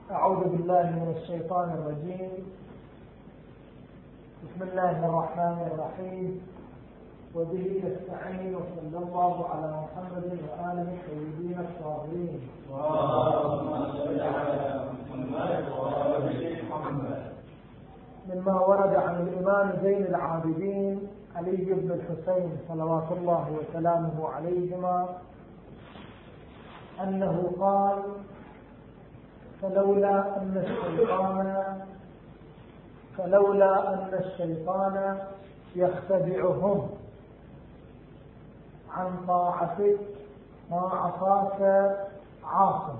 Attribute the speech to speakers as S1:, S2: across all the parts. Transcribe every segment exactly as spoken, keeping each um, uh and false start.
S1: أعوذ بالله من الشيطان الرجيم. بسم الله الرحمن الرحيم، وبه نستعين، وصلى الله على محمد وآله الطيبين الطاهرين.
S2: اللهم صل على محمد وآل محمد.
S1: مما ورد عن الإمام زين العابدين علي بن الحسين صلوات الله وسلامه عليهما أنه قال: فلولا أن الشيطان فلولا أن الشيطان يختدعهم عن طاعتك ما عصاك عاصم،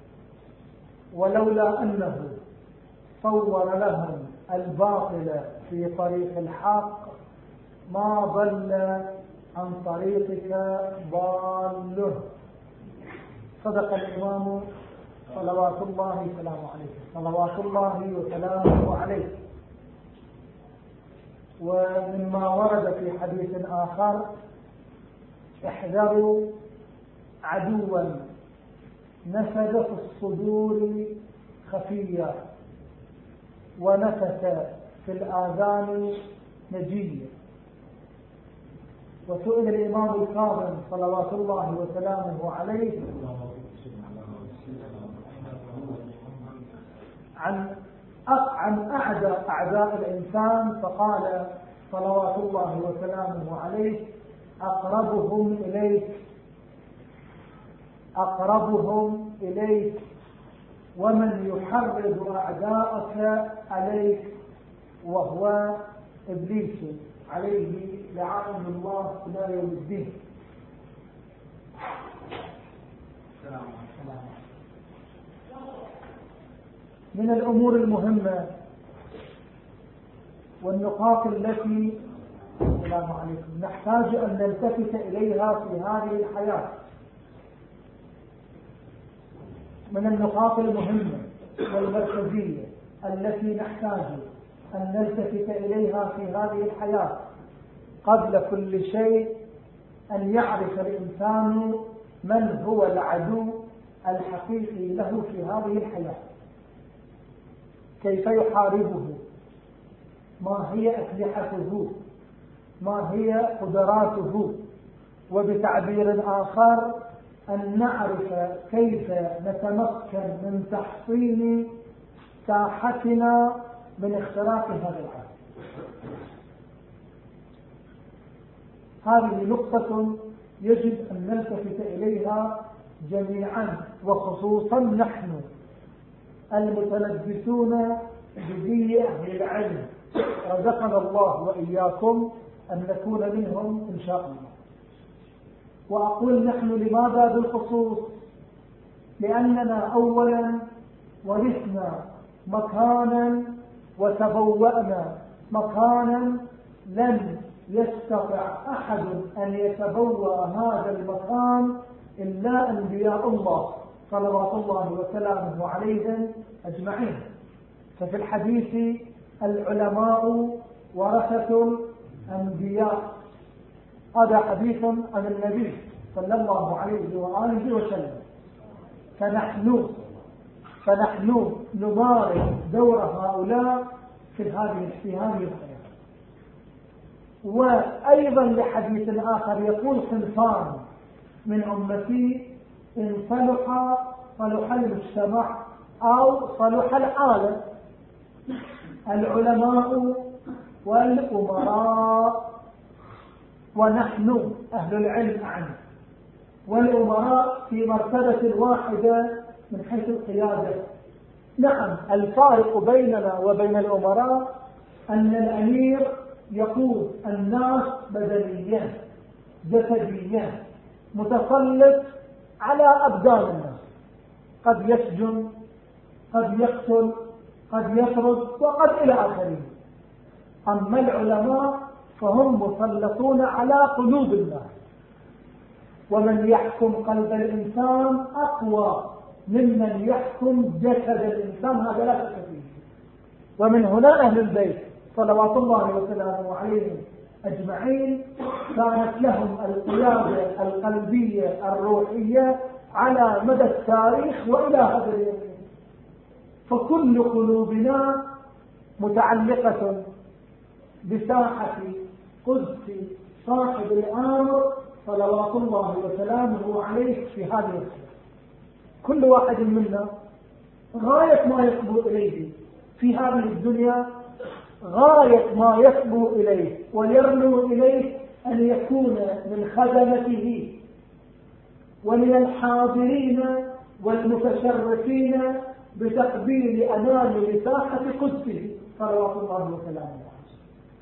S1: ولولا أنه صور لهم الباطل في طريق الحق ما ضل عن طريقك ضاله. صدق الإمام صلوات الله وسلامه عليه صلوات الله وسلامه عليه. ومما ورد في حديث آخر: احذروا عدوا نفذ في الصدور خفيا ونفث في الآذان نجيا. وسئل الإمام الكاظم صلوات الله وسلامه عليه عن عن أعداء أعداء الإنسان، فقال صلوات الله وسلامه عليه: أقربهم إليك أقربهم إليك ومن يحرض أعداءك عليك وهو إبليس عليه لعنة الله إلى يوم الدين. من الأمور المهمة والنقاط التي السلام عليكم نحتاج أن نلتفت إليها في هذه الحياة، من النقاط المهمة والمركزية التي نحتاج أن نلتفت إليها في هذه الحياة قبل كل شيء أن يعرف الإنسان من هو العدو الحقيقي له في هذه الحياة، كيف يحاربه، ما هي أسلحته، ما هي قدراته، وبتعبير آخر أن نعرف كيف نتمكن من تحصين ساحتنا من اختراق هذا العالم. هذه نقطة يجب أن نلتفت إليها جميعا، وخصوصا نحن المتلبسون بدين أهل العلم، رزقنا الله وإياكم أن نكون منهم إن شاء الله. وأقول نحن لماذا بالخصوص؟ لأننا أولا ورثنا مكانا وتبوأنا مكانا لن يستطع أحد أن يتبوأ هذا المكان إلا أنبياء الله صلوات الله وسلامه عليهم أجمعين. ففي الحديث: العلماء ورثة الأنبياء. هذا حديث عن النبي صلى الله عليه وآله وسلم. فنحن فنحن نمارس دور هؤلاء في هذه في هذه الحياة. وأيضا لحديث آخر يقول: صنفان من أمتي إن صلح صلح المجتمع أو صلح العالم: العلماء والأمراء. ونحن أهل العلم عنه، والأمراء في مرتبة واحدة من حيث القيادة. نعم، الفارق بيننا وبين الأمراء أن الأمير يقود الناس بدنيا جسديا، متسلط على أبدان الناس، قد يسجن، قد يقتل، قد يطرد، وقد إلى آخره. أما العلماء فهم مسلطون على قلوب الناس، ومن يحكم قلب الإنسان أقوى ممن يحكم جسد الإنسان، هذا لا شك فيه. ومن هنا أهل البيت صلوات الله وسلامه عليهم أجمعين كانت لهم القيادة القلبية الروحية على مدى التاريخ وإلى هذا اليوم. فكل قلوبنا متعلقة بساحة قدس صاحب الأمر صلوات الله وسلامه عليه في هذه الحياة. كل واحد منا غاية ما يصبو إليه في هذه الدنيا، غاية ما يصبو إليه ويرنو إليه أن يكون من خدمته ومن الحاضرين والمتشرفين بتقبيل أمام لساحة قدسه صلوات الله وسلامه عليه.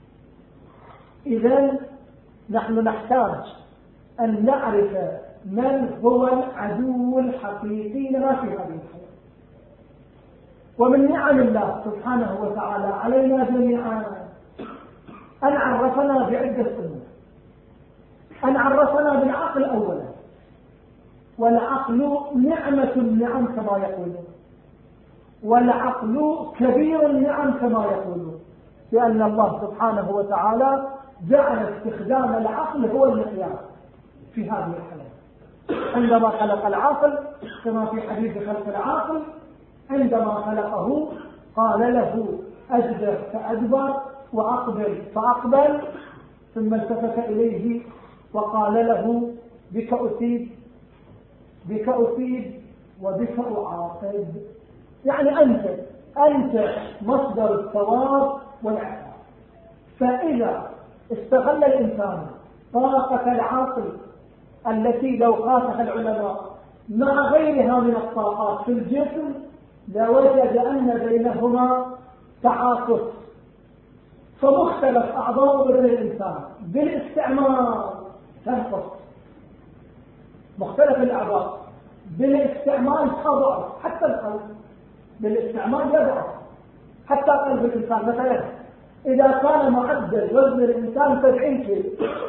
S1: إذن نحن نحتاج أن نعرف من هو العدو الحقيقي لنا في هذه الحياة. ومن نعم الله سبحانه وتعالى علينا جميعا أن عرفنا بعدة أمور. أن عرفنا بالعقل أولا، والعقل نعمة النعم كما يقولون، والعقل كبير النعم كما يقولون، لأن الله سبحانه وتعالى جعل استخدام العقل هو المقياس في هذه الحياة. عندما خلق العقل كما في حديث خلق العقل، عندما خلقه قال له أدبر فأدبر وأقبل فأقبل، ثم التفت إليه وقال له بك أصيب بك أصيب وبك أعاقب. يعني أنت أنت مصدر الثواب والعقاب. فإذا استغل الإنسان طاقة العقل التي لو قاسها العلماء مع غيرها من الطاقات في الجسم لوجد أن بينهما تعاكس، فمختلف أعضاء بدن الإنسان بالاستعمال تنقص، مختلف الأعضاء بالاستعمال تضعف، حتى القلب بالاستعمال يضعف، حتى قلب الإنسان. مثلا إذا كان معدل وزن الإنسان سبعين كيلو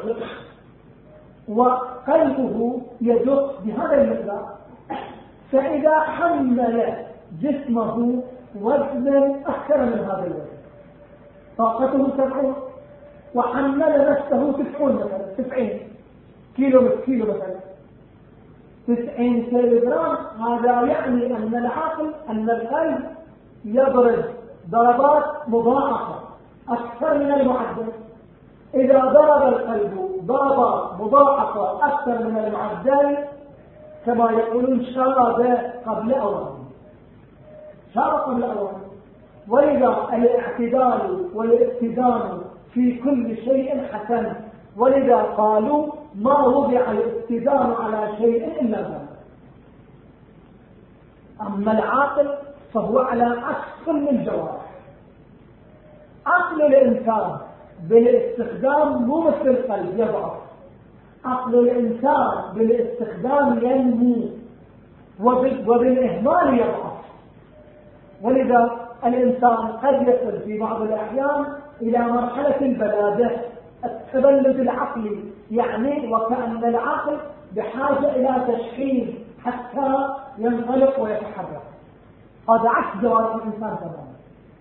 S1: وقلبه يدق بهذا المقدار، فإذا حمل جسمه وزنا أكثر من هذا الوزن، طاقته سبعون وحمل نفسه تسعون مثلا تسعين كيلو كيلو مثلا تسعين كيلو جرام، هذا يعني أن العقل أن القلب يضرب ضربات مضاعفة أكثر من المعدل. إذا ضرب القلب ضربات مضاعفة أكثر من المعدل كما يقولون شارد قبل أوان، شارد قبل أوان. ولذا الاعتدال والاتزان في كل شيء حسن، ولذا قالوا ما وضع الاتزان على شيء إلا ذلك. أما العاقل فهو على عكس كل الجوارح. عقل الإنسان بالاستخدام مو مثل القلب يضعف، عقل الإنسان بالاستخدام ينمو وبالإهمال يضعف. ولذا الإنسان قد يصل في بعض الأحيان إلى مرحلة البلادة، التبلد العقلي، يعني وكأن العقل بحاجة إلى تشحيذ حتى ينطلق ويتحرك. هذا عكس جوارح الإنسان تماما.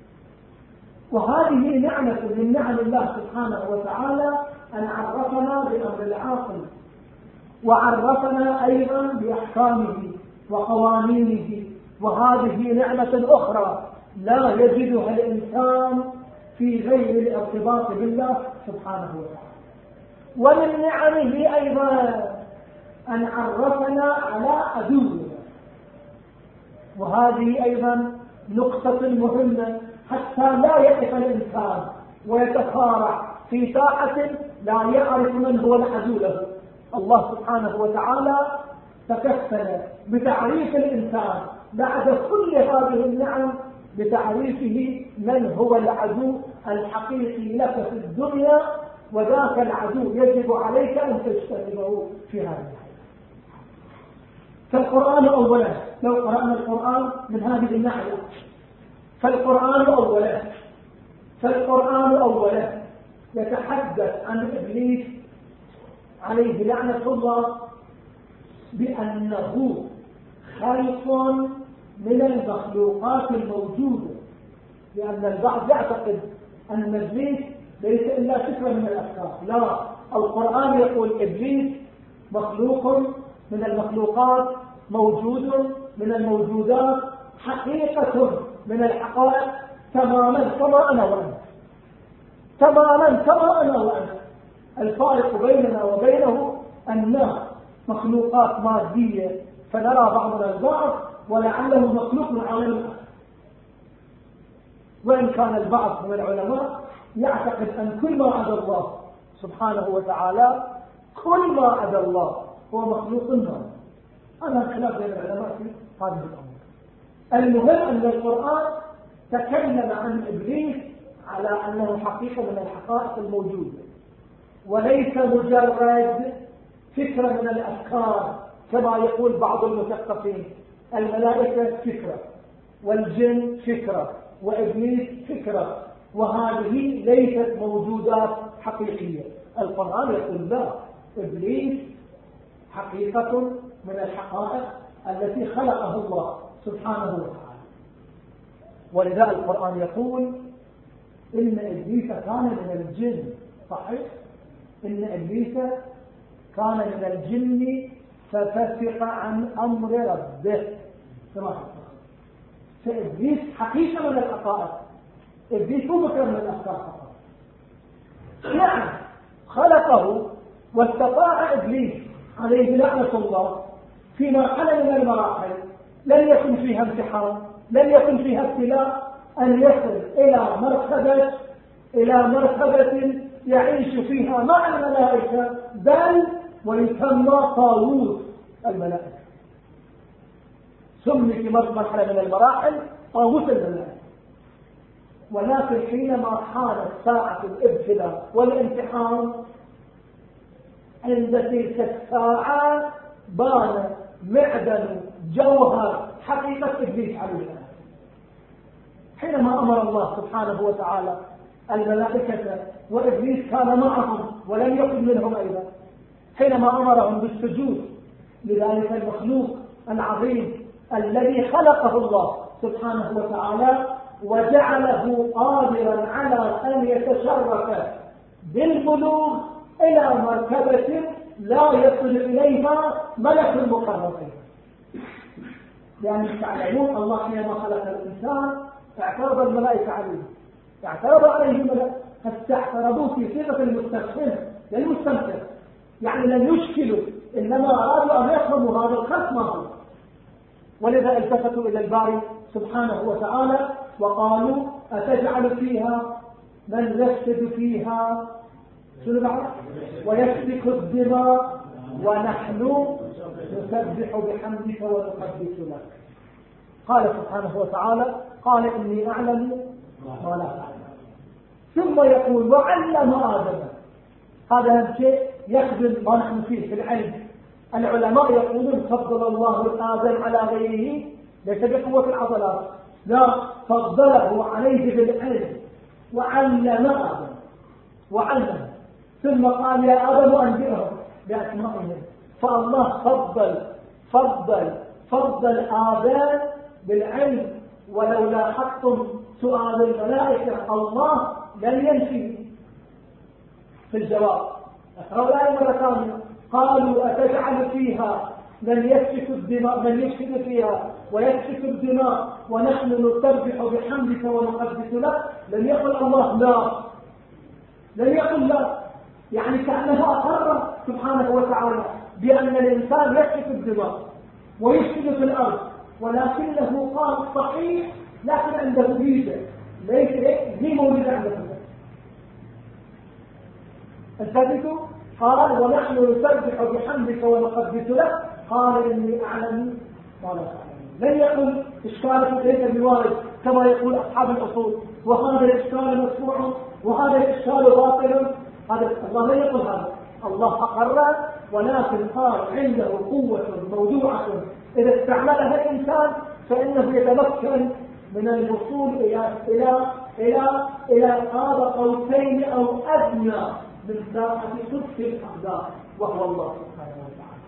S1: وهذه نعمة من نعم الله سبحانه وتعالى أن عرفنا بأمر العاقل، وعرفنا أيضا بأحكامه وقوانينه. وهذه نعمة أخرى لا يجدها الإنسان في غير الارتباط بالله سبحانه وتعالى. ومن نعمه أيضا أن عرفنا على عدوه، وهذه أيضا نقطة مهمة حتى لا يقف الإنسان ويتخارع في ساحة لا يعرف من هو العدو له. الله سبحانه وتعالى تكفل بتعريف الإنسان بعد كل هذه النعم بتعريفه من هو العدو الحقيقي لك في الدنيا، وذاك العدو يجب عليك أن تجتنبه في هذه الحياة. فالقرآن أولا، لو قرأنا القرآن من هذه الناحية، فالقرآن أولا فالقرآن أولا يتحدث عن إبليس عليه لعنة الله بأنه خلق من المخلوقات الموجودة، لأن البعض يعتقد أن إبليس ليس إلا فكرة من الأفكار. لا، القرآن يقول إبليس مخلوق من المخلوقات، موجود من الموجودات، حقيقة من الحقائق تماما كما أنا وأنت، تماما كما أنا وأنت. الفارق بيننا وبينه أننا مخلوقات مادية فنرى بعضنا البعض ولعله مخلوق من عالم الآخر. وإن كان البعض من العلماء يعتقد أن كل ما عدا الله سبحانه وتعالى، كل ما عدا الله هو مخلوق ما. أنا خلاف بين العلماء في هذه الأمور. المهم أن القرآن تكلم عن إبليس على أنه حقيقة من الحقائق الموجودة، وليس مجرد فكرة من الأفكار كما يقول بعض المثقفين. الملائكة فكرة، والجن فكرة، وإبليس فكرة، وهذه ليست موجودات حقيقية. القرآن يقول لا، إبليس حقيقة من الحقائق التي خلقه الله سبحانه وتعالى. ولذا القرآن يقول إن إبليس كان من الجن. صحيح، إن إبليس كان من الجن ففسق عن أمر ربه. فإبليس حقيقة من الحقائق. إبليس هو مكرم من الأفكار فقط. نعم خلقه، واستطاع إبليس عليه لعنة الله فيما خلى من المراحل لن يكن فيها امتحان، لن يكن فيها ابتلاء، أن يصل إلى مرتبة إلى مرتبة يعيش فيها مع الملائكة، بل ويسمى طاووس الملائكة. سمي في مرحلة من المراحل طاووس الملائكة. ولكن حينما حانت ساعة الابتلاء والامتحان، عند تلك الساعة بان معدن جوهر حقيقة إبليس عليه السلام. حينما أمر الله سبحانه وتعالى الملائكة، وإبليس كان معهم ولم يكن منهم أيضا، حينما أمرهم بالسجود لذلك المخلوق العظيم الذي خلقه الله سبحانه وتعالى وجعله قادرا على أن يتشرف بالبلوغ إلى مرتبة لا يصل إليها ملك المقربين. لأن تعلمون الله حينما خلق الإنسان اعترض الملائكة عليه، اعترض عليه الملائكة، فاستعترضوه في صيغة المستفهم للمستمتع، يعني لم يشكلوا، إنما أرادوا أن يفهموا هذا الخلق ما هو. ولذا التفتوا إلى الباري سبحانه وتعالى وقالوا أتجعل فيها من يفسد فيها ويسفك الدماء ونحن نسبح بحمدك ونقدس لك. قال سبحانه وتعالى قال إني أعلم ما لا تعلم. ثم يقول وعلم آدم. هذا شيء يخدم ما نحن فيه في العلم. العلماء يقولون فضل الله آدم على غيره ليس بقوة العضلات، لا، فضله عليه بالعلم وعلم آدم وعلم. ثم قال يا آدم أنبئهم بأسمائهم. فالله فضل فضل فضل آدم بالعلم. ولو لاحظتم سؤال الملائكة الله لن ينفي في الجواب. أقرأوا الآية مرة ثانية. قالوا أتجعل فيها من يسفك الدماء من يسفك فيها ويسفك الدماء ونحن نسبح بحمدك ونقدس لك. لم يقل الله لا، لم يقل لا، يعني كأنه أقر سبحانه وتعالى بأن الإنسان يسفك الدماء ويفسد في الأرض، ولكنه قال صحيح لكن عنده ميزة ليس هي موجودة عنده. الثالث قال ونحن نسبح بحمدك ونقدس لك. قال إني أعلم ما لا تعلمون. لن يقل إشكال في هذا الرواية كما يقول أصحاب الأصول وهذا الإشكال مسموع وهذا الإشكال باطل. هذا الله لا يقول هذا. الله أقر، ولكن قال عنده قوة موضوعة إذا استعملها الإنسان فإنه يتمكن من الوصول إلى إلى إلى إلى قاب قوسين أو أدنى من ساعة صدق الأقدار، وهو الله سبحانه وتعالى.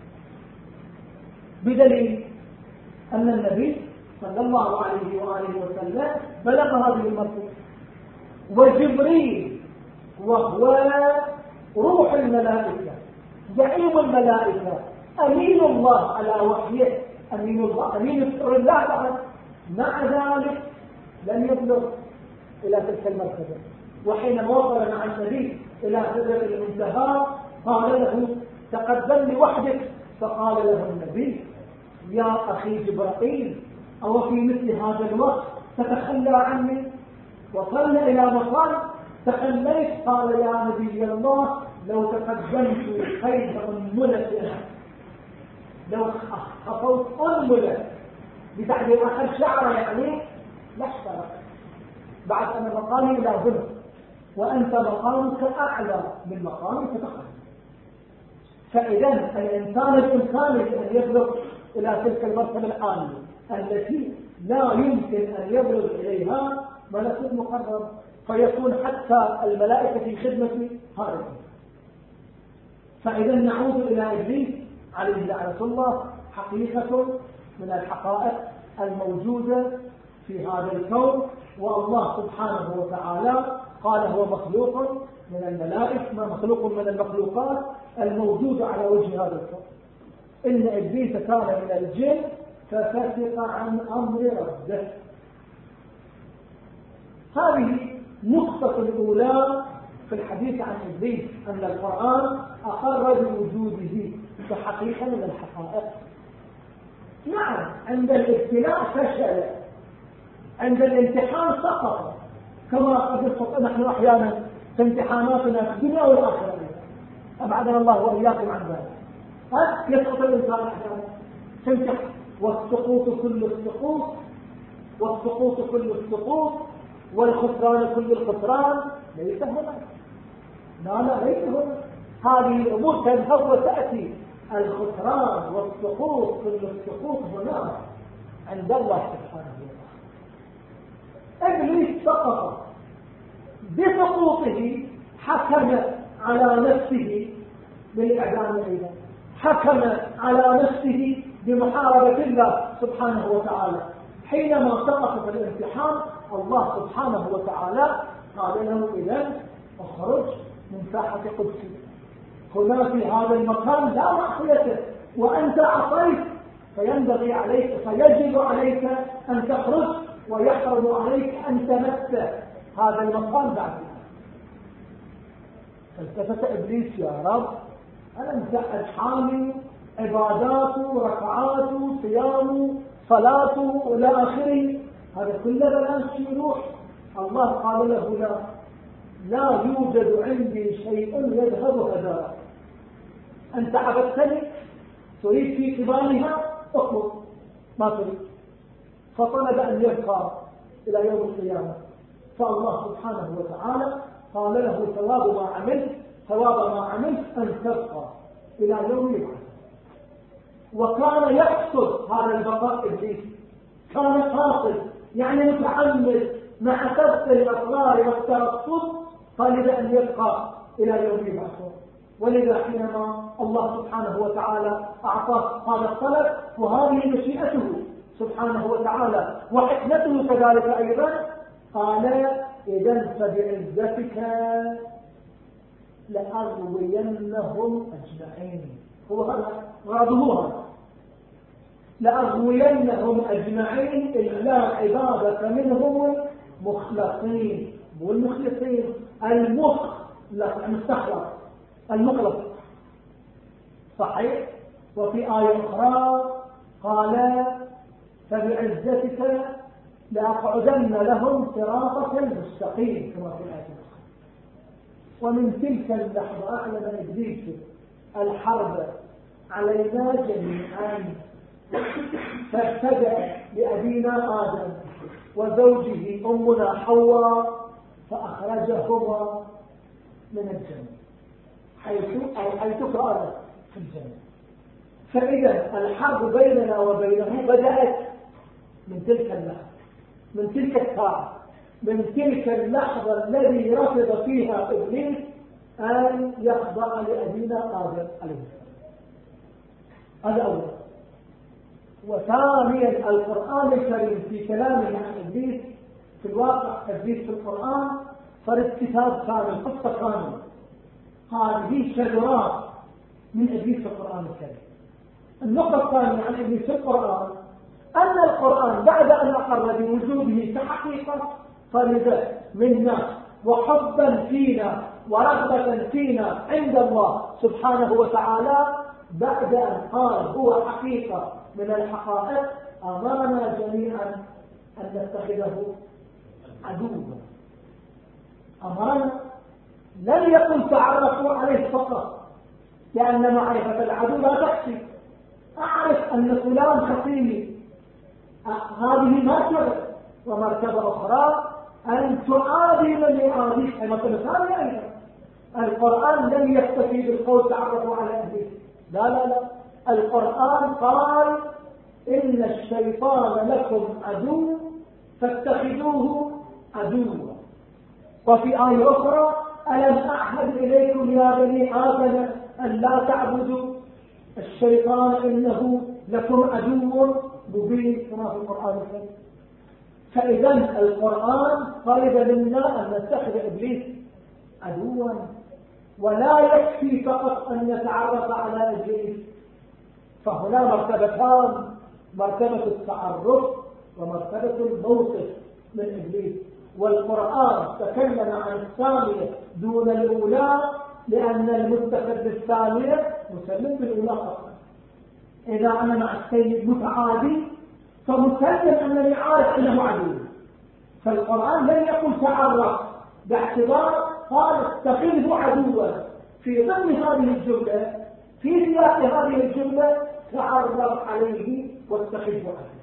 S1: بدليل أن النبي صلى الله عليه وآله وسلم بلغ هذه المرتبة، وجبريل وهو روح الملائكة زعيم الملائكة أمين الله على وحيه، أمين الله أمين سر الله بعد مع ذلك لم يبلغ إلى تلك المرتبة. وحين وصل مع النبي إلى سدرة المنتهى قال له تقدم لوحدك، فقال له النبي يا أخي جبرائيل أو في مثل هذا الوقت تتخلى عني؟ وصلنا إلى مقام تخليت. قال يا نبي الله لو تقدمت خير أنملة، لو خطوت أنملة بتعبير أخذ شعره يعني لا احترق، بعد أن مقامي إلى هنا وأنت مقامك أعلى من مقامك تقدم. فإذا الإنسان الإمكاني أن يبلغ إلى تلك المرتبة العالية التي لا يمكن أن يبلغ إليها ملك مقرب، فيكون حتى الملائكة في خدمة هذا. فإذا نعود إلى إبليس عليه لعنة الله، حقيقة من الحقائق الموجودة في هذا الكون. والله سبحانه وتعالى قال هو مخلوق من الملائكة، ما مخلوق من المخلوقات الموجودة على وجه هذا الكون. إن إبليس كان من الجن ففسق عن أمر ربه. هذه نقطة الأولى في الحديث عن إبليس، أن القرآن أقر بوجوده كحقيقة من الحقائق. نعم عند الابتلاء فشل، عند الامتحان سقط، كما قد يسقط نحن أحيانا في امتحاناتنا في الدنيا والآخرة، أبعدنا الله وإياكم عن ذلك. يسقط الإنسان أحيانا تمتح، والسقوط كل السقوط، والسقوط كل السقوط، والخسران كل الخسران ليس هنا. لا لا ليس هنا. هذه الأمور تذهب وتأتي، الخسران والسقوط كل السقوط هنا عند الله سبحانه وتعالى. إبليس سقط، بسقوطه حكم على نفسه بالإعدام أيضا، حكم على نفسه بمحاربة الله سبحانه وتعالى. حينما سقط في الامتحان الله سبحانه وتعالى قال له إذن اخرج من ساحة قدسي، هنا في هذا المكان لا معصيته وأنت عصيت، فينبغي عليك فيجب عليك أن تخرج، ويحرم عليك أن تمس هذا المكان بعد. فالتفت إبليس يا رب ألم تعد حالي عباداته ركعاته صيامه صلاته إلى آخره، هذا كله بلاش يروح. الله قال له لا لا يوجد عندي شيء يذهب هداك، أنت عبدتني تريد في قبالها اخرج ما تريد. فطلب أن يبقى إلى يوم القيامة، فالله سبحانه وتعالى قال له ثواب ما عملت ثواب ما عملت أن تبقى إلى يوم يبعث. وكان يقصد هذا البقاء إبليس، كان قاصد يعني متعمد مع سبق الأسرار والترصد، طالب أن يبقى إلى يوم يبعث. ولذا حينما الله سبحانه وتعالى أعطاه هذا الطلب وهذه مشيئته سبحانه وتعالى وحكمته كذلك أيضا، قال إذن فبعزتك لأغوينهم أجمعين. هو هذا غرضه، هذا لأغوينهم أجمعين إلا عبادك منهم المخلصين. مو المخلصين، المخلص المستخلص المخلص صحيح. وفي آية أخرى قال فبعزتك لأقعدن لهم صراطك المستقيم كما في الآية الأخرى. ومن تلك اللحظة أعلن إبليس الحرب علينا جميعا، فابتدأ بأبينا آدم وزوجه أمنا حواء فأخرجهما من الجنة حيث أو حيث كان في الجنة. فإذا الحرب بيننا وبينه بدأت من تلك اللحظة، من تلك الساعة، من تلك اللحظة الذي رفض فيها إبليس أن يخضع لأبينا آدم عليه السلام. هذا أولا. وثانيا القرآن الكريم في كلامه عن إبليس في الواقع إبليس في القرآن صار كتاب كامل قصة كاملة. هذه شجرات من إبليس في القرآن الكريم. النقطة الثانية عن إبليس في القرآن أن القرآن بعد أن أقر بوجوده كحقيقة فرد منا وحبا فينا ورغبة فينا عند الله سبحانه وتعالى، بعد أن قال هو حقيقة من الحقائق، أمرنا جميعا أن نتخذه عدوا. أمرنا، لم يكن تعرفوا عليه فقط، لأن معرفة العدو لا تكفي. أعرف أن فلان خصيمي، هذه مرتبة، ومرتبة أخرى أن تعادي من يعاديك، أي مرتبة ثانية أيضا. القرآن لم يكتفي بالقول تعرفوا على أهله، لا لا لا، القرآن قال إن الشيطان لكم عدو فاتخذوه عدوا. وفي آية أخرى ألم أعهد إليكم يا بني آدم أن لا تعبدوا الشيطان إنه لكم عدو مبين، كما في القرآن الكريم. فإذا القرآن طلب منا أن نتخذ إبليس عدوا، ولا يكفي فقط أن نتعرف على إبليس. فهنا مرتبتان، مرتبة التعرف ومرتبة الموقف من إبليس. والقرآن تكلم عن الثانية دون الأولى، لأن المتخذ بالثانية مسلم بالأولى فقط. إذا أنا مع السيد متعادي فمسلم أنني عارف أنه عدو. فالقرآن لم يكن تعرف باعتبار قال اتخذه عدوا. في ضمن هذه الجملة، في سياق هذه الجملة، تعرف عليه واتخذه عدوا.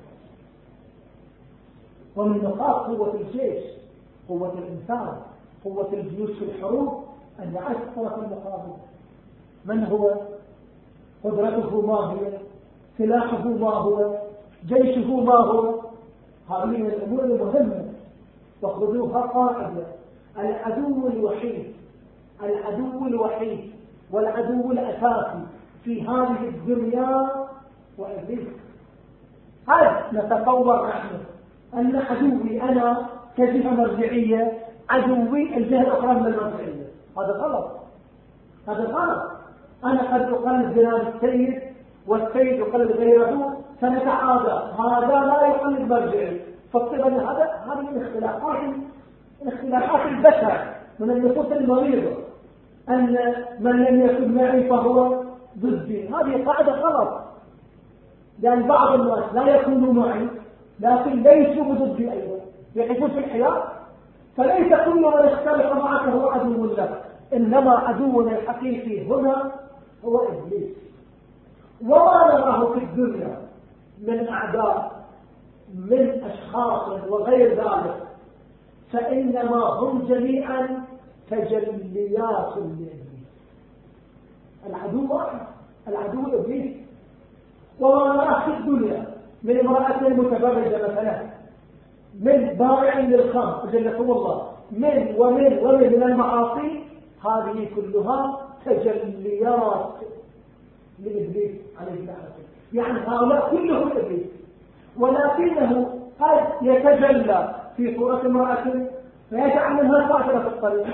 S1: ومن نقاط قوة الجيش، قوة الإنسان، قوة الجيوش في الحروب، أن يعرف الطرف المقابل من هو، قدرته ما هي، سلاحه ما هو، جيشه ما هو. هذه من الأمور المهمة، وخذوها قاعدة. العدو الوحيد العدو الوحيد والعدو الأساسي في هذه الدنيا هو إبليس. هل نتصور نحن أن عدوي أنا كجهة مرجعية عدوي الجهة الأخرى من المرجعية؟ هذا غلط، هذا غلط. أنا قد أقلد جناب السيد والسيد يقلد غيره فنتعادى، هذا لا يقلد مرجعي. فالطبع هذا هذه من اختلافات من اختلافات البشر، من النفوس المريضة، أن من لم يكن معي فهو ضدي. هذه قاعدة غلط، لأن بعض الناس لا يكونوا معي لكن ليسوا ضدي أيضا، يعيشون في الحياة. فليس كل من اختلف معك هو عدو لك، إنما عدونا الحقيقي هنا هو إبليس. وما نراه في الدنيا من أعداء من أشخاص وغير ذلك، فإنما هم جميعا تجليات لإبليس. العدو واحد، العدو إبليس. وما نراه في الدنيا من امرأة متبرجة مثلا، من بائع للخمر جلكم الله، من ومن ومن من المعاصي، هذه كلها تجليات لإبليس عليه اللعنة. يعني هؤلاء كلهم إبليس، ولكنه قد يتجلى في صورة امرأة فيجعل منها قاطرة في الطريق،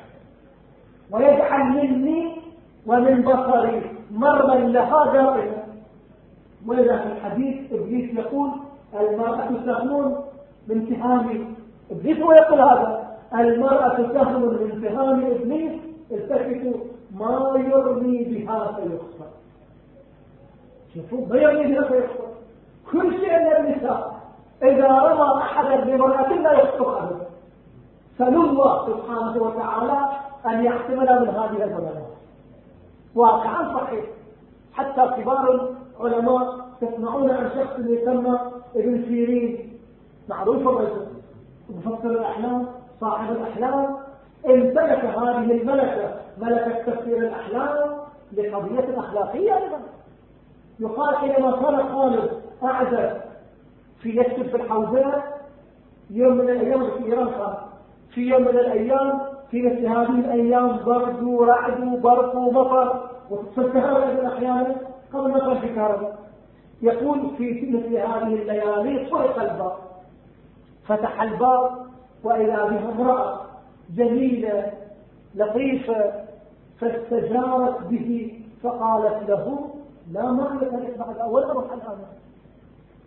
S1: ويجعل مني ومن بصري مرضا لها دائما. ولذا في الحديث إبليس يقول المرأة سهم من سهام إبليس، ويقول هذا المرأة سهم من سهام إبليس، التفتوا ما يرمي بها سيخسر. شوفوا، ما يرمي بها سيخسر. كل شيء للنساء إذا رمى أحدا بمرأة لا يخسر أبدا. سألوا الله سبحانه وتعالى أن يحسمنا من هذه الظلمات. واقعا صحيح، حتى كبار العلماء تسمعون عن شخص يسمى ابن سيرين، معروف الرجل مفسر الأحلام صاحب الأحلام، امتلك هذه الملكة، ملكة تفسير الأحلام لقضية أخلاقية أيضا. يقال حينما كان خالد أعزب في يكتب في الحوزات يوم من الأيام في إيران، كان في يوم من الأيام في مثل هذه الأيام برد ورعد وبرق ومطر، وتتكهرب أحيانا قبل مطر في كهرباء. يقول في مثل هذه الليالي طرق الباب، فتح الباب وإذا بها امرأة جميلة لطيفة، فاستجارت به فقالت له لا مالك لك بعد أول أروح الآن.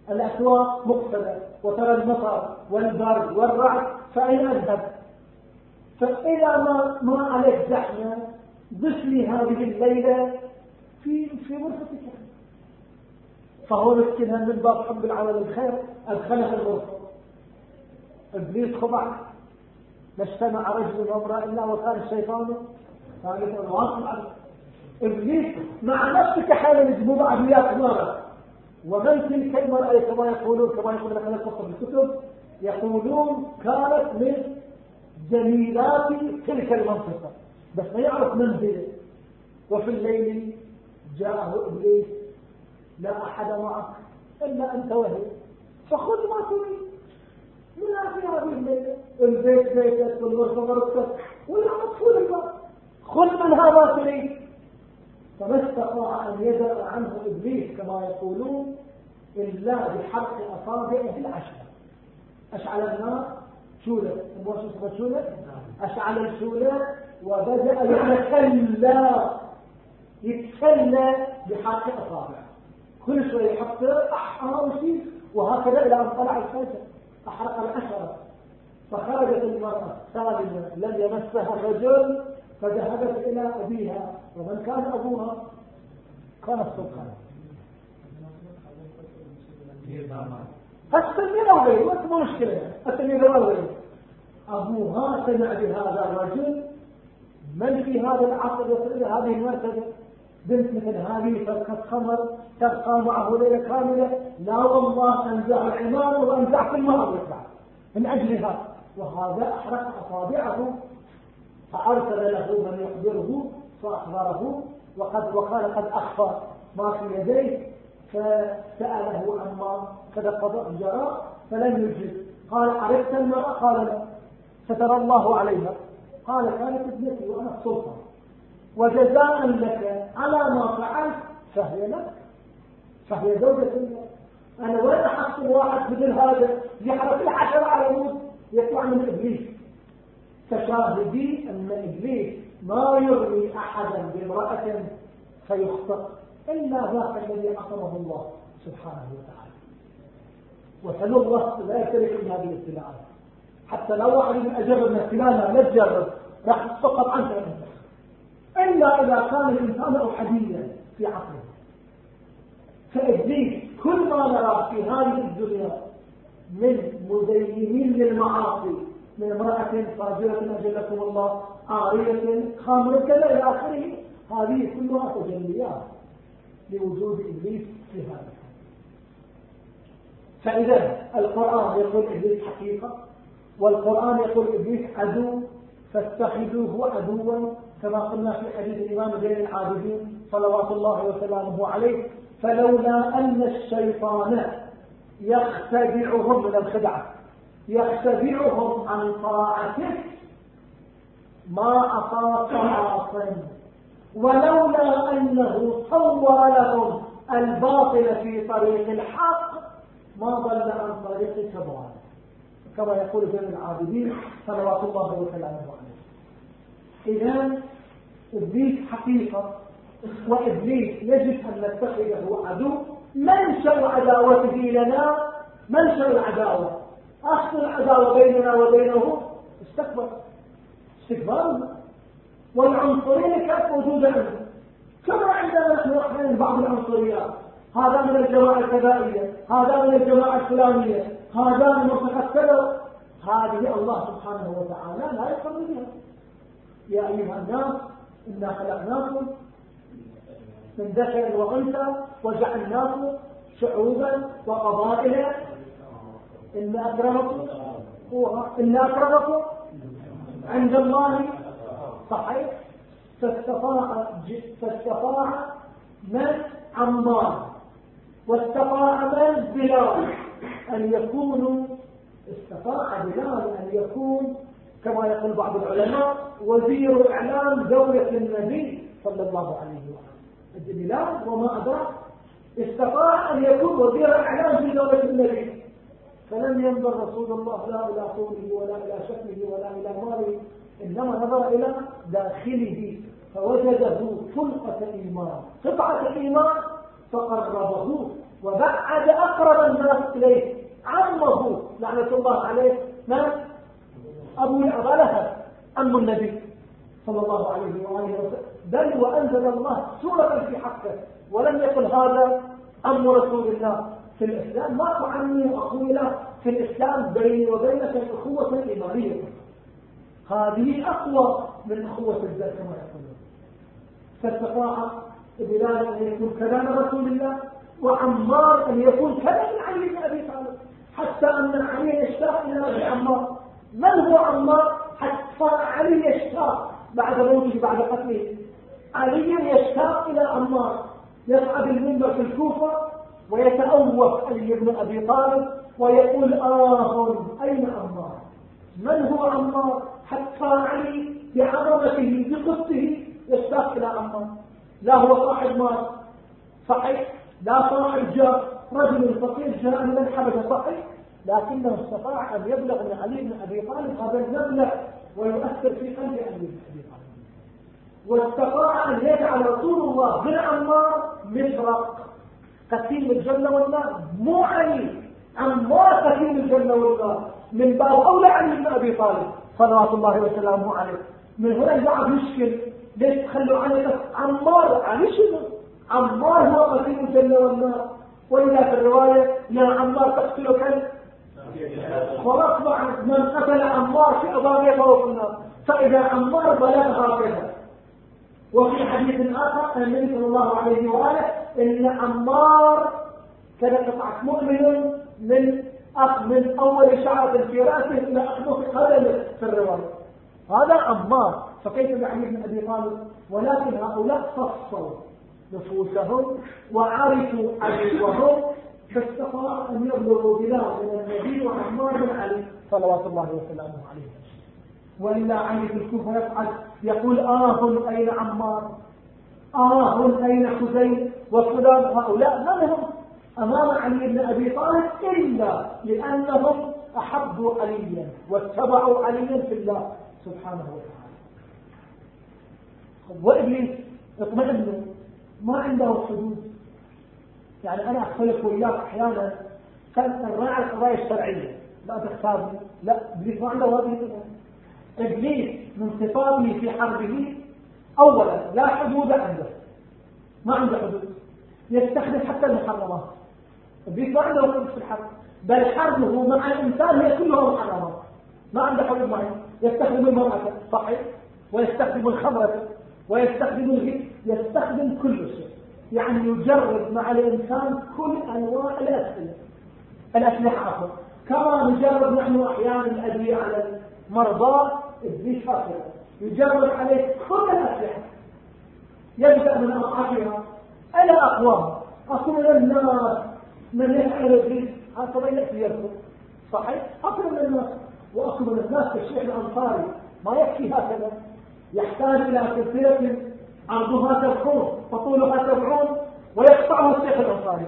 S1: الأسواق مقفلة وترى المطر والبرد والرعد، فأين أذهب؟ فإذا ما ما عليك زحمة ضف لي هذه الليلة في في غرفتك. فهو مسكنها من باب حب العمل الخير أدخلها الغرفة. إبليس خضع، ما اجتمع رجل وامرأة إلا وكان الشيطان ثالث الواصل. إبليس مع نفسك حالا يجمع بعضيات مرة. ومن تلك المرأة كما يقولون كما يقولون لنا القصة بالكتب، يقولون كانت من جميلات تلك المنطقة، بس ما يعرف من هي. وفي الليل جاءه إبليس: لا أحد معك إلا أنت وهي، فخذ ما تريد من في هذه الليلة. البيت بيتك والغرفة غرفتك ولا مقفول الباب، خذ منها ما تريد. فما استطاع أن يدرأ عنه إبليس كما يقولون إلا بحرق أصابعه العشرة. أشعل النار شولة، شولة أشعل الشولة وبدأ يتسلى يتسلى بحرق أصابعه. كل شوية يحط أحرار وهكذا إلى أن طلع الفجر أحرق العشرة. فخرجت المرأة سالمة لم يمسها الرجل، فذهبت إلى أبيها. ومن كان أبوها؟ كان السلطان. التلميذ غير ما تبغى مشكلة، التلميذ غير. أبوها سمع بهذا الرجل. من في هذا العصر يصل هذه المرتبة؟ بنت مثل هذه فرقة خمر تبقى معه ليلة كاملة؟ لا والله، أنزع العمار وأنزع كل ما أرجع من أجلها. وهذا أحرق أصابعه، فأرسل له من يخبره فأخبره وقد وقال قد أخفى ما في يديه. فسأله عما كذا قضاء جرى فلم يجب. قال: عرفت المرأة؟ قال: لا. سترى الله عليها. قال: كانت ابنتي وأنا السلطان، وجزاء لك على ما فعلت فهي لك، فهي زوجة لك. أنا وين أحصل واحد مثل هذا يحرق العشرة على مود يطلع من إبليس؟ فشاهدي أن إبليس ما يرمي أحدا بامرأة فيخطئ إلا ذاك الذي عصمه الله سبحانه وتعالى. وسلو الله لا يشترك من هذه الابتلاءات. حتى لو واحد من أجرب من ابتلاءنا لا تجرب، راح تسقط عنك إلا إذا كان الإنسان أحديا في عقله. فإبليس كل ما نرى في هذه الدنيا من مزينين للمعاصي، من امرأة فاجرة أجلكم الله، عارية خامرة كذا إلى آخره، هذه كلها تجليات لوجود إبليس في هذا. فإذا القرآن يقول إبليس حقيقة، والقرآن يقول إبليس عدو، فاتخذوه عدوا كما قلنا في حديث الإمام زين العابدين صلوات الله وسلامه عليه: فلولا أن الشيطان يختبعهم من الخدعة يختبعهم عن طاعته ما أطاق عاصم، ولولا أنه صور لهم الباطل في طريق الحق ما ضل عن طريق الكبار، كما يقول زين العابدين صلوات الله وسلامه عليه. إذن إبليس حقيقة، وإبليس يجب أن نتخذه عدو. منشأ عداوته لنا منشأ العداوة، أصل العداوة بيننا وبينه استكبر استكبارنا، والعنصرية كانت موجودة عنده كما عندنا نحن أحيانا بعض العنصريات. هذا من الجماعة الكبائية، هذا من الجماعة الفلانية، هذا من منطقة كذا. هذه الله سبحانه وتعالى لا يقر بها. يا أيها الناس إنا خلقناكم من ذكر وأنثى وجعلناكم شعوبا وقبائل إن أكرمكم إن أكرمكم عند الله صحيح. فاستطاع فاستطاع من عمار واستطاع من بلال أن يكونوا استطاع بلال أن يكون كما يقول بعض العلماء وزير إعلام دولة النبي صلى الله عليه وسلم. بلال وما أدراك استطاع أن يكون وزير إعلام في دولة النبي، فلم ينظر رسول الله لا إلى طوله ولا إلى شكله ولا إلى ماله، إنما نظر إلى داخله فوجده خلقة إيمان قطعة إيمان فقربه وبعد أقرب الناس إليه عمه لعنة الله عليه ما أبو لهب عم النبي صلى الله عليه وآله وسلم، بل وأنزل الله سورة في حقه ولم يقل هذا عم رسول الله. في الإسلام ماكو عمي وأخوي له، في الإسلام بيني وبينك الأخوة الإيمانية، هذه أقوى من أخوة الزاد كما يقولون. فاستطاع بلال أن يكون كلام رسول الله، وعمار أن يكون كلام علي بن أبي طالب، حتى أن علي يشتاق إلى عمار. من هو عمار؟ حتى علي يشتاق بعد موته بعد قتله، علي يشتاق إلى عمار، يصعد المنبر في الكوفة ويتأوه علي بن أبي طالب ويقول آه أين عمار؟ من هو عمار؟ حتى علي بعظمته بقصته يشتاق إلى عمار. لا هو صاحب مال صحيح، لا صاحب جاه، رجل فقير جاء من الحبشة صحيح، لكنه استطاع أن يبلغ من علي بن أبي طالب هذا المبلغ ويؤثر في قلب علي بن أبي طالب، واستطاع أن يجعل رسول الله بن عمار مفرق قسيم الجنة والنار، مو علي، عمار قسيم الجنة والنار، من باب أولى علي بن أبي طالب صلوات الله وسلامه عليه. من هنا البعض يشكل ليش تخلوا عنه عمار؟ علي شنو؟ عمار هو قسيم الجنة والنار، وإذا في الرواية يا عمار تقتلك ورطبع من قتل عمار في أبابه فوق النار، فإذا عمار بلغها كذا. وفي حديث آخر النبي صلى الله عليه وآله إن عمار كان قطعة مؤمن من أخ من أول شعرة في رأسه إلى أخذه قدمه في الرواية، هذا عمار. فكيف بعلي بن أبي طالب؟ ولكن هؤلاء فصلوا نفوسهم وعرفوا عدوهم، فاستطاعوا أن يبلغوا بلال من النبي وعمار بن علي صلوات الله وسلامه عليه. وإلا علي في الكوفة يفعل يقول آه أين عمار؟ آه أين حسين وفلان؟ هؤلاء ما لهم أمام علي بن أبي طالب إلا لأنهم أحبوا عليا واتبعوا عليا في الله سبحانه وتعالى. وإبليس اطمئنوا ما عنده حدود. يعني أنا أختلف وياك أحيانا كان الراعي القضايا الشرعية لا تختارني، لا إبليس ما عنده هذه الصفات. إبليس من صفاته في حربه أولا لا حدود عنده، ما عنده حدود، يستخدم حتى المحرمات. إبليس ما عنده حدود في الحرب، بل حربه مع الإنسان هي كلها محرمات، ما عنده حدود معه. يستخدم المرأة صحيح، ويستخدم الخمرة، ويستخدم الهيك، يستخدم كل شيء. يعني يجرب مع الإنسان كل أنواع الأسلحة الأسلحة عفوا، كما نجرب نحن أحيانا الأدوية على المرضى. إبليس هكذا يجرب عليه كل الأسلحة، يبدأ من أضعافها إلى أقوام. أقول الناس من يفعل إبليس هكذا يأتي يركض صحيح، أقول من الناس، وأقول من الناس كالشيخ الأنصاري ما يكفي هكذا، يحتاج إلى سلسلة عرضها سبعون وطولها سبعون ويقطعها الشيخ الأنصاري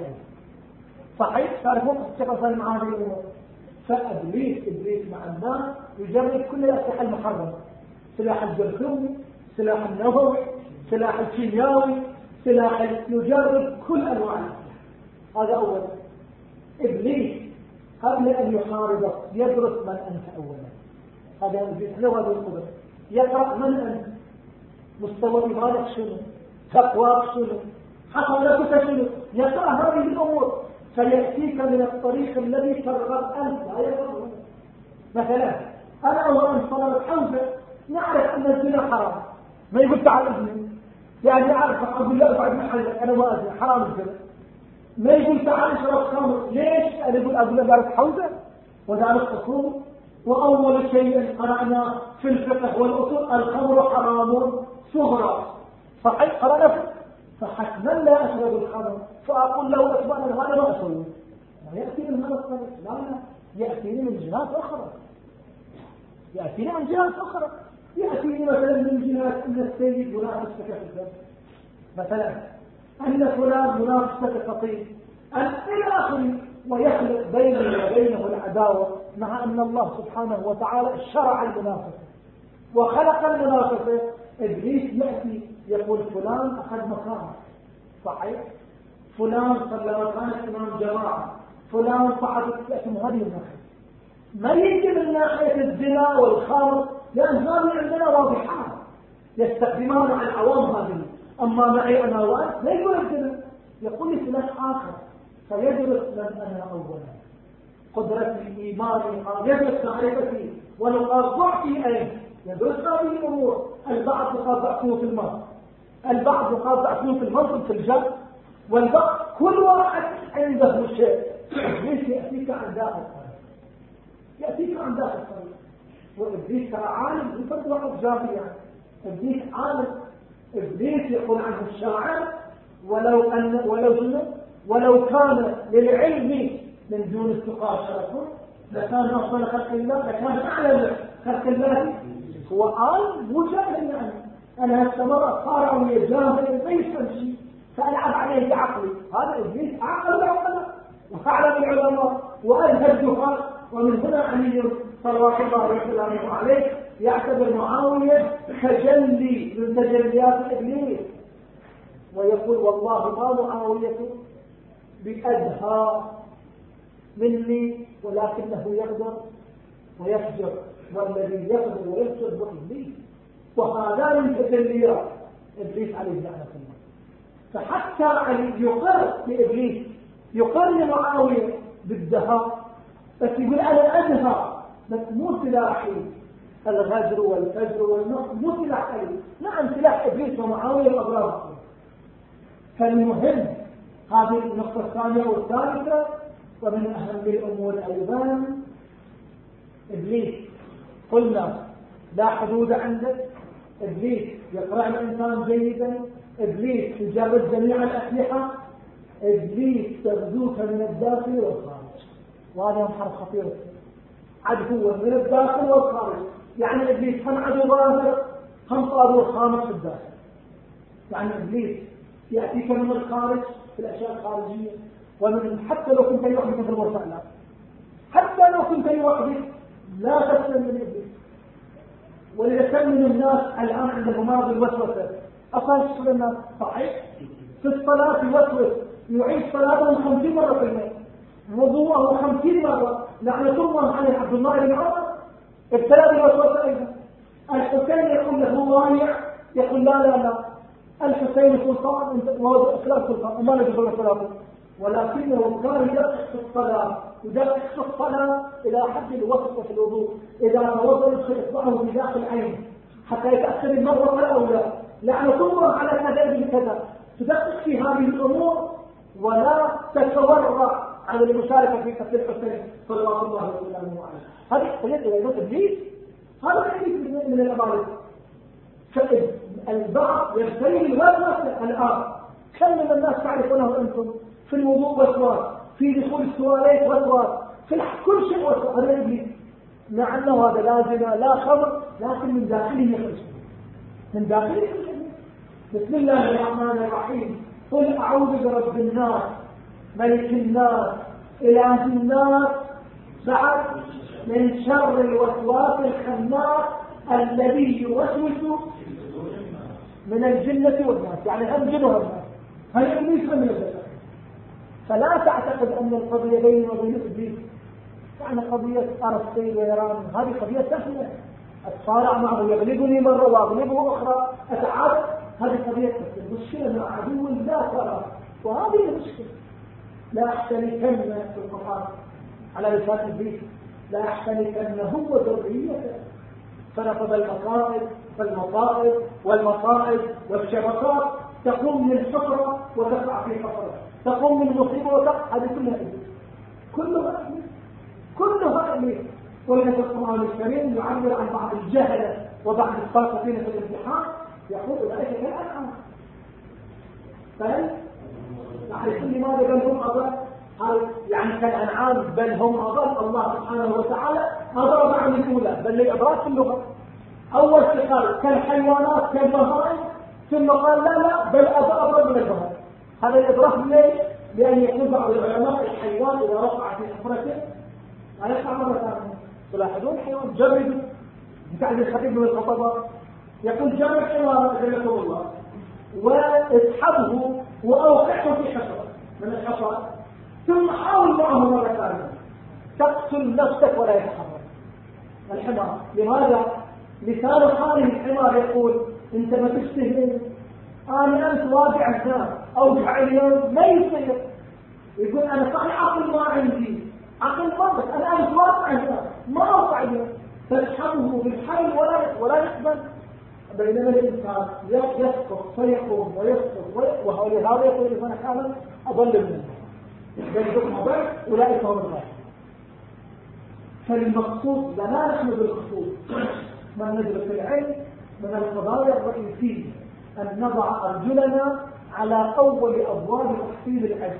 S1: صحيح. تعرفون الشيخ الأنصاري مع هذه الأمور. فإبليس إبليس مع الناس يجرب كل الأسلحة المحرمة، سلاح الجرثومي، سلاح النووي، سلاح الكيميائي، سلاح يجرب كل أنواع الأسلحة. هذا أولا. إبليس قبل أن يحاربك يدرس من أنت أولا. هذا إبليس له هذه القدرة، يقرأ من أنت، مستوى إيمانك شنو، تقواك شنو، حصلتك شنو، يقرأ هذه الأمور فيأتيك من الطريق الذي ترغب أنت لا يرغب. مثلا أنا أولا صلاة حوزة نعرف أن الزنا حرام، ما يقول تعال ابني، يعني أعرف أقول لا أفعل محلك أنا ما أزنا حرام الزنا. ما يقول تعال اشرب خمر، ليش؟ أنا يقول أقول لا أعرف حوزة وذلك أصول. وأول شيء قرأنا في الفقه والأصول الخمر حرام صغرى صحيح، قرأنا فحتما لا أشرب الخمر، فأقول له أسبقنا هذا ما أسوي، ما يأتيني من هذا الطريق، لا لا يأتيني من جهات أخرى، يأتيني من جهات أخرى، يأتيني مثلا من جهات أن السيد منافسك في الدم، مثلا أن فلان منافسك خطير إلى آخره، ويخلق بينه وبينه العداوة، مع أن الله سبحانه وتعالى شرع المنافسة وخلق المنافسة. إبليس يأتي يقول فلان أخذ مكانه صحيح، فلان صلى كانت إمام جماعة، فلان صعد يأتم هذه الناحية. ما يجي من ناحية الزنا والخمر، لأن هذه عندنا واضحات يستخدمان على العوام هذه. أما معي أنا وأنت لا يقول الزنا، يقول لي فلان آخر، فيدرس من أنا أولا، قدرتي، إيماني، يدرس معرفتي ونقاط ضعفي أين، يدرس هذه الأمور. البعض نقاط ضعفه في المال، البعض نقاط ضعفه في المنصب في الجاه، والبعض كل واحد عنده شيء. إبليس يأتيك عن داخل الطريق، يأتيك عن داخل الطريق. وإبليس ترى عالم يفرد واحد جاهل، يعني إبليس عالم. إبليس يقول عنه الشاعر ولو أن ولو جنة ولو كان للعلم من دون التقى شرف لكان أفضل خلق الله، لكان أعلم خلق الله. هو عالم مو جاهل، يعني أنا هالسمرة صارعوية جاهل ما يفهم شيء فألعب عليه بعقلي. هذا إبليس عقل العقلاء وأعلم العلماء وأذهب الجهال. ومن هنا علي صلوات الله وسلامه عليه يعتبر معاوية تجلي من تجليات إبليس، ويقول والله ما معاوية بأدهى مني ولكنه يقدر ويفجر، والذي يقدر ويفجر هو إبليس. وهذا من تجليات إبليس عليه لعنة الله. فحتى علي يقر لإبليس، يقر لمعاوية بالدهاء، بس يقول أنا أدهى، بس مو سلاحي الغدر والفجر والنصر، مو سلاح علي. نعم سلاح إبليس ومعاوية الأضرار. فالمهم هذه النقطة الثانية والثالثة. ومن أهم الأمور أيضا إبليس قلنا لا حدود عنده، إبليس يقرأ الإنسان جيدا، إبليس يجرد جميع الأسلحة، إبليس تغزوك من الداخل والخارج. وهذا محر خطير، عدو من الداخل والخارج. يعني إبليس هم عدو ظاهر هم صادر خامس في الداخل. يعني إبليس يأتيك من الخارج في الأشياء الخارجية، ومن حتى لو كنت يوحدك في الوسائل، حتى لو كنت يوحدك لا تسلم من إبليس. ولذا كم من الناس الآن عندهم مرض الوسوسة، أصلا يشغل الناس صحيح في الصلاة يوسوس، يعيد صلاته خمسين مرة في الليل، وضوءه خمسين مرة. لعنة الله عليه عبد الله بن عمر ابتلى بالوسوسة أيضا. الحسين يقول له ضايع، يقول لا لا لا الحسين سلطان وهو أسلاف سلطان وما ندخل صلاته، ولكنه كان يدقق في الصلاة، يدقق في الصلاة إلى حد الوسط في الوضوء. إذا توضأ يدخل إصبعه في داخل العين حتى يتأكد المرة الأولى. لعنة الله على كذا كذا. تدقق في هذه الأمور ولا تتورع عن المشاركة في قتل الحسين صلوات الله وسلامه عليه. هذه قضية إلى إبليس، هذا إبليس من الأبارد. فالبعض يبتلي الوسوسة الآن. كم من الناس تعرفونه أنتم في الوضوء وسواس، في دخول السواليت وسواس، في كل شيء وسواس. هذا إبليس. مع أنه هذا لا زنا لا خمر، لكن من داخله يخرج، من داخله يخرج. بسم الله الرحمن الرحيم. قل أعوذ برب الناس ملك الناس إله الناس بعد من شر الوسواس الخناس الذي يوسوس من الجنة والناس. يعني هم جنوا الناس، هل إبليس من البشر. فلا تعتقد أن القضية بيني وبين إبليس يعني قضية أرسطيل وإيران. هذه قضية سهلة، أتصارع معه يغلبني مرة وأغلبه أخرى أتعاد. هذه قضية سهلة. المشكلة مع عدو لا ترى، وهذه المشكلة. لا أحتلكن في القرآن على لسان إبليس، لا أحتلكن هو ذريته. فنقض المصائب فالمصائب والمصائب والشبكات تقوم من حفرة وتقع في حفرة، تقوم من مصيبة وتقع. هذه كلها إبليس، كلها إبليس، كلها إبليس. ولذا في القرآن الكريم يعبر عن بعض الجهلة وبعض الساقطين في الامتحان، يقول أولئك كالأنعام بل تعرفون لماذا بل هم أضل؟ يعني كالأنعام بل هم أضل. الله سبحانه وتعالى أضرب عن الأولى بل للإضراب في اللغة. أول شيء قال كالحيوانات كالبهائم، ثم قال لا لا بل أضرب من البهائم. هذا الإضراب ليش؟ لأن يقول بعض العلماء الحيوان إذا رفع في حفرته لا يقع مرة ثانية. تلاحظون الحيوان جربوا بتعد الخطيب من الخطبات يقول جرب حيوان أجلكم الله واسحبه وأوقعه في حفرة من الخطأ، ثم حاول معه مرة ثانية، تقتل نفسك ولا يتحرك الحمار. لماذا؟ لسان حاله الحمار يقول انت ما تشتهي، انا امس واقع الناس اوجع اليوم ما يصير. يقول انا صحيح عقل ما عندي، عقل ضبط، انا امس واقع الناس ما اوقع اليوم، تلحمه بالحل ولا ولا يقبل. بينما الانسان يسقط فيقوم ويسقط، ولهذا يقول اذا انا كان اضل منه بينكم ضعف اولئك هم الغالبون. فالمقصود لنا نحن بالخصوص من ندرس العلم من القضايا الرئيسية أن نضع أرجلنا على أول أبواب تحصيل العلم.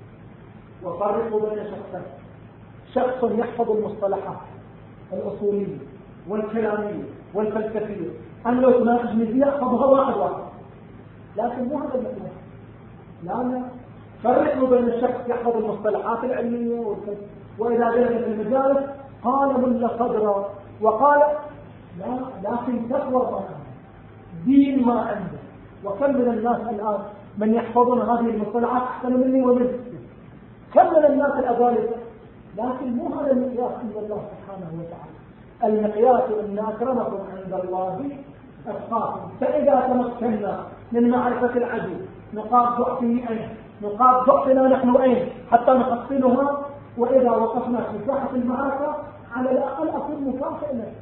S1: وفرقوا بين شخصين: شخص يحفظ المصطلحات الأصولية والكلامية والفلسفية، أنا لو تناقشني فيها أحفظها واحد واحد، لكن مو هذا المعنى. لا لا، فرقوا بين الشخص يحفظ المصطلحات العلمية والفلسفية، وإذا جلس في المجالس قال من صدره وقال لا، لكن تقوى ما عنده، دين ما عنده. وكم من الناس الآن من يحفظون هذه المصطلحات أحسن مني ومنك، كم من الناس الأغالب، لكن مو هذا المقياس عند الله سبحانه وتعالى. المقياس أن أكرمكم عند الله أتقاكم. فإذا تمكنا من معرفة العدو نقاط ضعفه أين، نقاط ضعفنا نحن أين، حتى نحصلها، وإذا وقفنا في ساحة المعركة على الأقل أكون مكافئ له.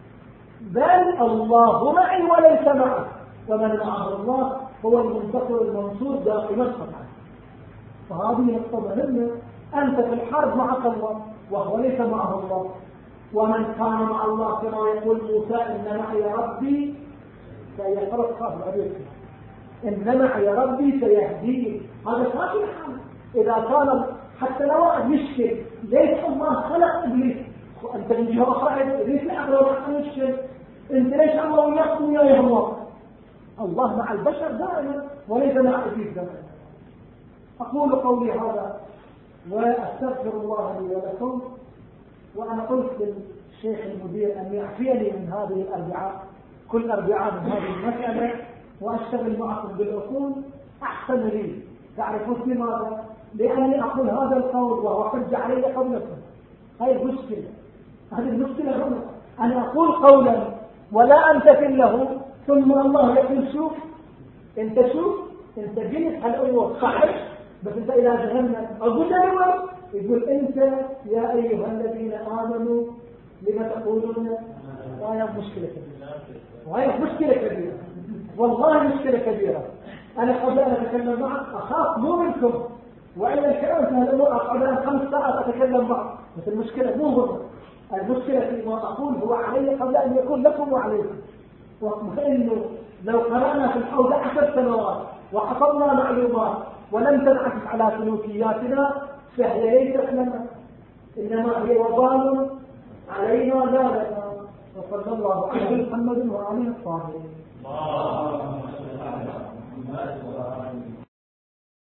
S1: بل الله معي وليس معه، ومن معه الله هو المنتصر المنصور دائما طبعا. فهذه نقطة مهمة. أنت في الحرب معك الله وهو ليس معه الله، ومن كان مع الله كما يقول موسى إن معي ربي سيحرق خاف عليك، إن معي ربي سيهديه. هذا كافي الحال. إذا كان حتى لو واحد يشكل ليش الله خلق إبليس، أنت من جهة أخرى إبليس لحظة واحد يشكل، أنت ليش الله وياكم يا الله؟ الله مع البشر دائما وليس مع إبليس دائما. أقول قولي هذا وأستغفر الله لي ولكم، وأنا قلت للشيخ المدير أن يعفيني من هذه الأربعاء، كل أربعاء من هذه المسألة، وأشتغل معكم بالأصول أحسن لي. تعرفون لماذا؟ لأني أقول هذا القول وهو حج علي قبلكم. هذه المشكلة، هذه المشكلة هنا. أنا أقول قولا ولا أمتثل له، ثم الله يقول شوف أنت، شوف أنت جلس هالأمور صحيح، بس أنت إذا جهلنا أقول له يقول أنت يا أيها الذين آمنوا لما تقولون. وهي مشكلة كبيرة، وهي مشكلة كبيرة، والله مشكلة كبيرة. أنا قبل أن أتكلم معك أخاف مو منكم، وإلا الكلام في هالأمور أقعد خمس ساعات أتكلم معك، بس المشكلة مو هنا. المشكلة في ما أقول هو علي قبل أن يكون لكم وعليكم. وإنه لو قرأنا في الحوزة عشر سنوات وحفظنا معلومات ولم تنعكس على سلوكياتنا فهي ليست لنا، إنما هي وبال علينا لا لنا. وصلى الله على محمد وآله الطاهرين.